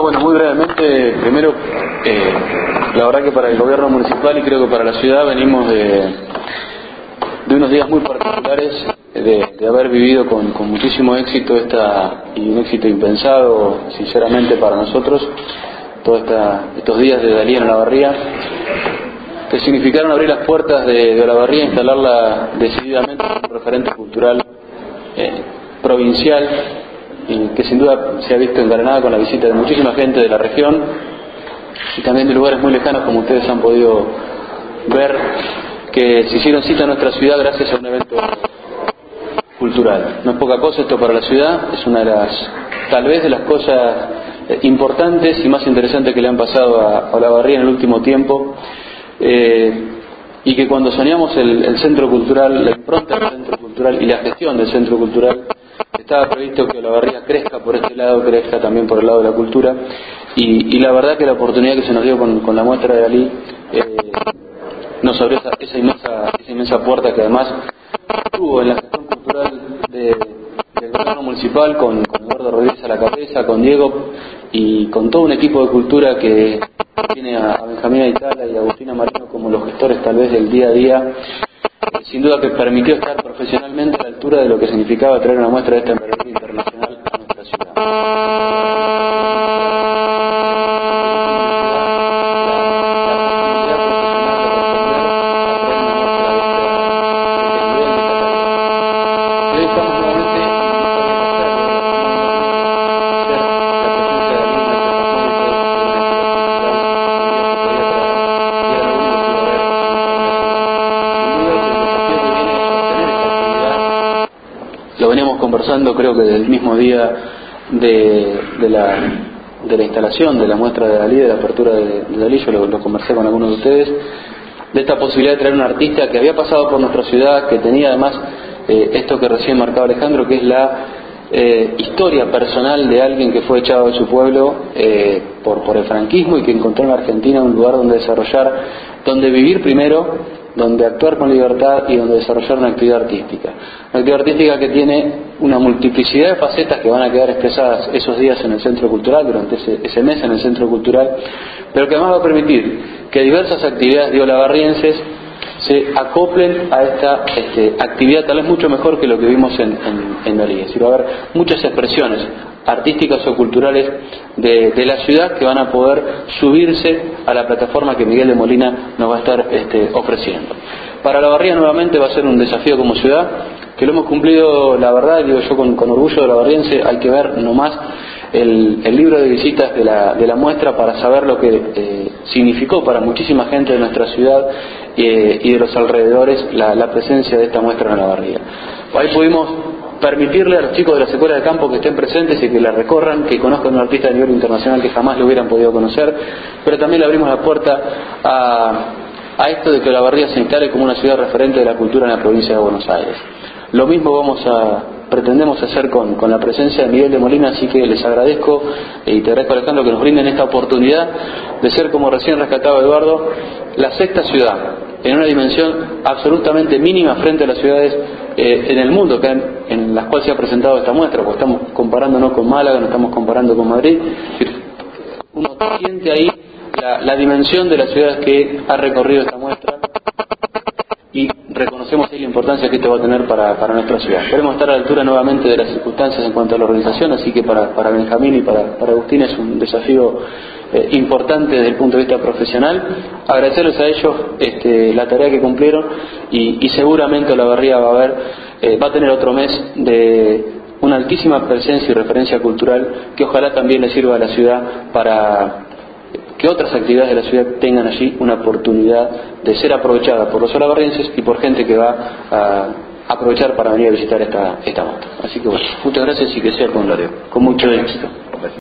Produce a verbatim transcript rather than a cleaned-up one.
bueno, muy brevemente, primero, eh, la verdad que para el gobierno municipal y creo que para la ciudad venimos de, de unos días muy particulares, de, de haber vivido con, con muchísimo éxito esta, y un éxito impensado, sinceramente, para nosotros, todos estos días de Dalí en Olavarría, que significaron abrir las puertas de, de Olavarría e instalarla decididamente como un referente cultural eh, provincial, y que sin duda se ha visto encadenada con la visita de muchísima gente de la región y también de lugares muy lejanos, como ustedes han podido ver, que se hicieron cita en nuestra ciudad gracias a un evento cultural. No es poca cosa esto para la ciudad, es una de las, tal vez de las cosas importantes y más interesantes que le han pasado a, a Olavarría en el último tiempo, eh, y que cuando soñamos el, el centro cultural, la impronta del centro cultural y la gestión del centro cultural, estaba previsto que Olavarría crezca por este lado, crezca también por el lado de la cultura, y, y la verdad que la oportunidad que se nos dio con, con la muestra de Dalí eh, nos abrió esa, esa, inmensa, esa inmensa puerta que además tuvo en la gestión cultural de, del gobierno municipal, con, con Eduardo Rodríguez a la cabeza, con Diego y con todo un equipo de cultura que tiene a, a Benjamín Aitala y a Agustina Marino como los gestores tal vez del día a día. Sin duda que permitió estar profesionalmente a la altura de lo que significaba traer una muestra de esta envergadura internacional a nuestra ciudad. Lo veníamos conversando, creo que desde el mismo día de, de, la, de la instalación de la muestra de Dalí, de la apertura de, de Dalí, yo lo, lo conversé con algunos de ustedes, de esta posibilidad de traer un artista que había pasado por nuestra ciudad, que tenía además eh, esto que recién marcaba Alejandro, que es la eh, historia personal de alguien que fue echado de su pueblo eh, por, por el franquismo y que encontró en Argentina un lugar donde desarrollar, donde vivir primero, donde actuar con libertad y donde desarrollar una actividad artística. Una actividad artística que tiene una multiplicidad de facetas que van a quedar expresadas esos días en el Centro Cultural, durante ese, ese mes en el Centro Cultural, pero que además va a permitir que diversas actividades de olavarrienses se acoplen a esta este, actividad tal vez mucho mejor que lo que vimos en, en, en Dalí. Es decir, va a haber muchas expresiones artísticas o culturales de, de la ciudad que van a poder subirse a la plataforma que Miguel de Molina nos va a estar este, ofreciendo. Para Olavarría nuevamente va a ser un desafío como ciudad, que lo hemos cumplido, la verdad, digo yo con, con orgullo de olavarriense. Hay que ver nomás el, el libro de visitas de la, de la muestra para saber lo que eh, significó para muchísima gente de nuestra ciudad eh, y de los alrededores la, la presencia de esta muestra en Olavarría. Ahí pudimos permitirle a los chicos de las escuelas de campo que estén presentes y que la recorran, que conozcan a un artista de nivel internacional que jamás lo hubieran podido conocer, pero también le abrimos la puerta a, a esto de que Olavarría se instale como una ciudad referente de la cultura en la provincia de Buenos Aires. Lo mismo vamos a pretendemos hacer con, con la presencia de Miguel de Molina, así que les agradezco y te agradezco, Alejandro, que nos brinden esta oportunidad de ser, como recién rescataba Eduardo, la sexta ciudad en una dimensión absolutamente mínima frente a las ciudades eh, en el mundo que han, en las cuales se ha presentado esta muestra, porque estamos comparándonos con Málaga, no estamos comparando con Madrid. Uno siente ahí la, la dimensión de las ciudades que ha recorrido esta muestra y reconocemos ahí la importancia que esto va a tener para, para nuestra ciudad. Queremos estar a la altura nuevamente de las circunstancias en cuanto a la organización, así que para, para Benjamín y para, para Agustín es un desafío eh, importante desde el punto de vista profesional. Agradecerles a ellos este, la tarea que cumplieron y, y seguramente Olavarría va a haber, eh, va a tener otro mes de una altísima presencia y referencia cultural que ojalá también le sirva a la ciudad para que otras actividades de la ciudad tengan allí una oportunidad de ser aprovechada por los olavarrienses y por gente que va a aprovechar para venir a visitar esta, esta muestra. Así que bueno, muchas gracias y que sea con, con mucho éxito.